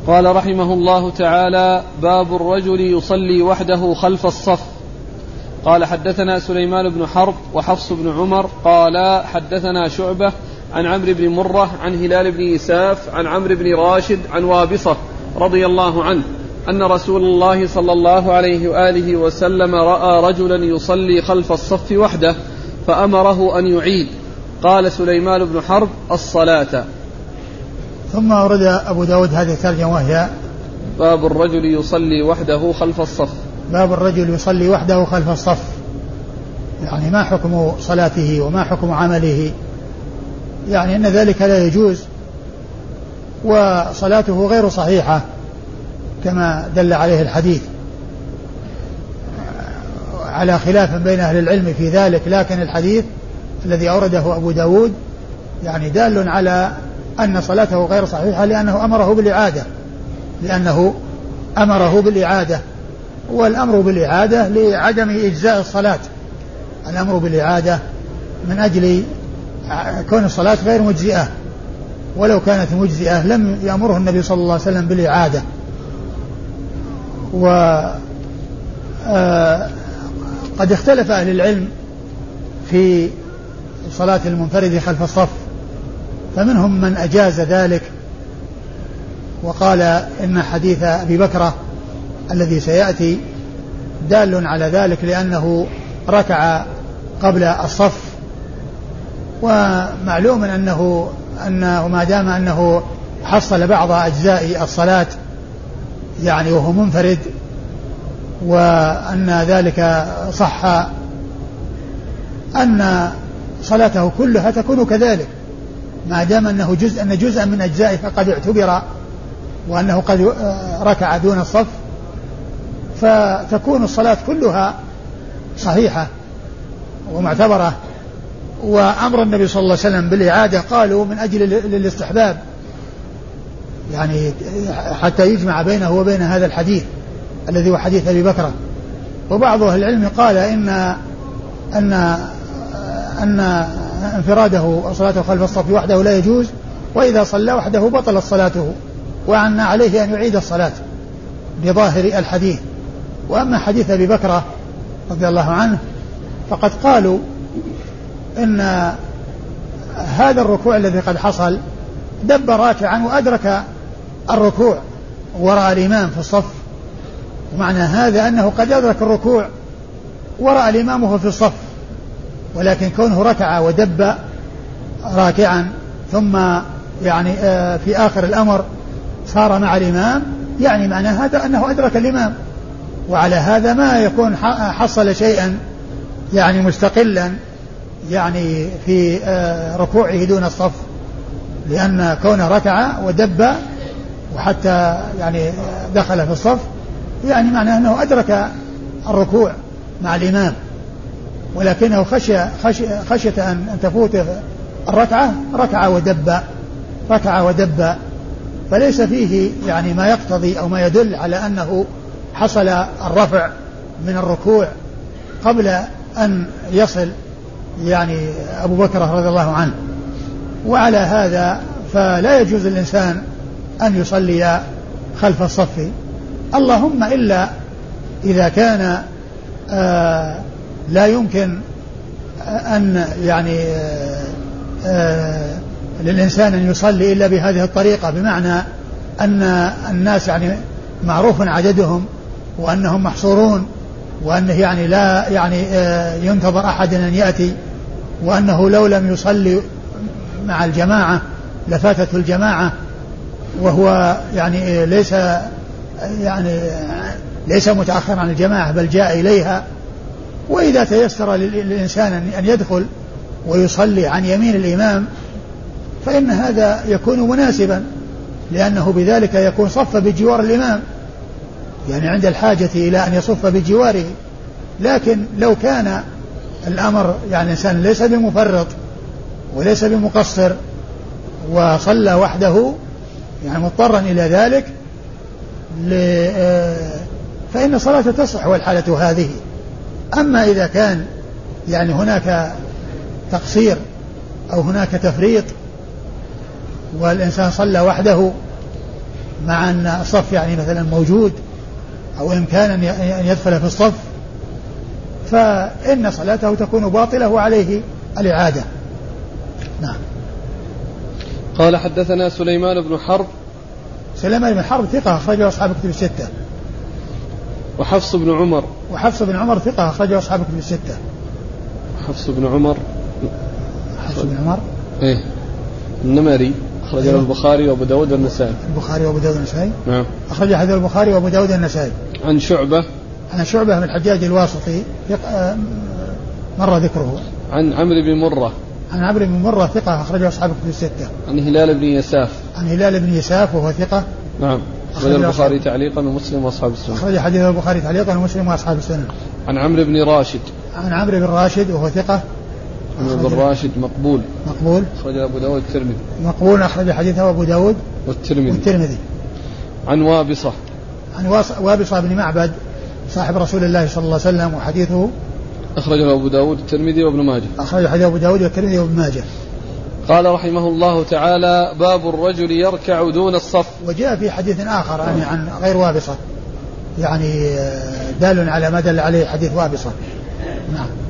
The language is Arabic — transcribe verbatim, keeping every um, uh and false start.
قال رحمه الله تعالى: باب الرجل يصلي وحده خلف الصف. قال: حدثنا سليمان بن حرب وحفص بن عمر قال: حدثنا شعبة عن عمرو بن مرة عن هلال بن يساف عن عمرو بن راشد عن وابصة رضي الله عنه أن رسول الله صلى الله عليه وآله وسلم رأى رجلا يصلي خلف الصف وحده فأمره أن يعيد. قال سليمان بن حرب: الصلاة. ثم أورد أبو داود هذه الترجمة وهي: باب الرجل يصلي وحده خلف الصف. باب الرجل يصلي وحده خلف الصف، يعني ما حكم صلاته وما حكم عمله، يعني أن ذلك لا يجوز وصلاته غير صحيحة كما دل عليه الحديث، على خلاف بين أهل العلم في ذلك، لكن الحديث الذي أورده أبو داود يعني دال على أن صلاته غير صحيحة لأنه أمره بالإعادة لأنه أمره بالإعادة والأمر بالإعادة لعدم إجزاء الصلاة، الأمر بالإعادة من أجل كون الصلاة غير مجزئة، ولو كانت مجزئة لم يأمره النبي صلى الله عليه وسلم بالإعادة. وقد اختلف أهل العلم في صلاة المنفرد خلف الصف، فمنهم من أجاز ذلك وقال إن حديث أبي بكرة الذي سيأتي دال على ذلك لأنه ركع قبل الصف، ومعلوم أنه أنه ما دام أنه حصل بعض أجزاء الصلاة يعني وهو منفرد وأن ذلك صح أن صلاته كلها تكون كذلك، ما دام أنه جزء أن جزءا من أجزائه فقد اعتبر وأنه قد ركع دون الصف، فتكون الصلاة كلها صحيحة ومعتبرة. وأمر النبي صلى الله عليه وسلم بالإعادة قالوا من أجل الاستحباب، يعني حتى يجمع بينه وبين هذا الحديث الذي هو حديث أبي بكر. وبعض أهل العلم قال إن أن أن انفراده وصلاته خلف الصف وحده لا يجوز، وإذا صلى وحده بطلت صلاته، وأن عليه أن يعيد الصلاة بظاهر الحديث. وأما حديث أبي بكر رضي الله عنه فقد قالوا إن هذا الركوع الذي قد حصل دب راكعا وأدرك الركوع وراء الإمام في الصف، ومعنى هذا أنه قد أدرك الركوع وراء الإمام وهو في الصف، ولكن كونه ركع ودب راكعا ثم يعني في آخر الأمر صار مع الإمام، يعني معنى هذا أنه أدرك الإمام، وعلى هذا ما يكون حصل شيئا يعني مستقلا يعني في ركوعه دون الصف، لأن كونه ركع ودب وحتى يعني دخل في الصف يعني معناه أنه أدرك الركوع مع الإمام، ولكنه خشي خشي خشية أن تفوت الركعة ركع ودب ركع ودب فليس فيه يعني ما يقتضي أو ما يدل على أنه حصل الرفع من الركوع قبل أن يصل يعني أبو بكر رضي الله عنه. وعلى هذا فلا يجوز للإنسان أن يصلي خلف الصف، اللهم إلا إذا كان آه لا يمكن أن يعني آه آه للإنسان أن يصلي إلا بهذه الطريقة، بمعنى أن الناس يعني معروف عددهم وأنهم محصورون، وأنه يعني لا يعني آه ينتظر أحد أن يأتي، وأنه لو لم يصلي مع الجماعة لفاتته الجماعة، وهو يعني ليس يعني ليس متأخر عن الجماعة بل جاء إليها. وإذا تيسر للإنسان أن يدخل ويصلي عن يمين الإمام فإن هذا يكون مناسبا، لأنه بذلك يكون صف بجوار الإمام، يعني عند الحاجة إلى أن يصف بجواره. لكن لو كان الأمر يعني إنسان ليس بمفرط وليس بمقصر وصلى وحده يعني مضطرا إلى ذلك فإن صلاته تصح والحالة هذه. أما إذا كان يعني هناك تقصير أو هناك تفريط والإنسان صلى وحده مع أن الصف يعني مثلا موجود أو إمكان أن يدخل في الصف، فإن صلاته تكون باطلة وعليه الإعادة. نعم. قال حدثنا سليمان بن حرب. سليمان بن حرب ثقة أخرجه أصحاب الكتب الستة. وحفص بن عمر. وحفص بن عمر ثقة أخرجه أصحاب الكتب الستة. حفص بن عمر. حفص بن عمر. إيه النمري أخرجه أيوه. البخاري وأبو داود والنسائي. البخاري وأبو داود والنسائي. نعم. أخرج حديث البخاري وأبو داود والنسائي. عن شعبة. عن شعبة من الحجاج الواسطي مر ذكره. عن عمرو بن مرة. عن عمرو بن مرة ثقة أخرجه أصحاب الكتب الستة. عن هلال بن يساف. عن هلال بن يساف وهو ثقة. نعم. أخرج البخاري تعليقا ومسلم وأصحاب السنن. أخرج حديث البخاري تعليقا ومسلم وأصحاب السنن. عن عمرو بن راشد. عن عمرو بن راشد وهو ثقة. عمرو بن راشد مقبول. مقبول. أخرج أبو داود الترمذي. مقبول أخرج حديثه أبو داود والترمذي. والترمذي. عن وابصة. عن وابصة بن معبد صاحب رسول الله صلى الله عليه وسلم وحديثه أخرجه أبو داود الترمذي وابن ماجه. أخرج حديث أبو داود والترمذي وابن ماجه. قال رحمه الله تعالى باب الرجل يركع دون الصف. وجاء في حديث آخر يعني عن غير وابصة يعني دال على ما دل عليه حديث وابصة. نعم.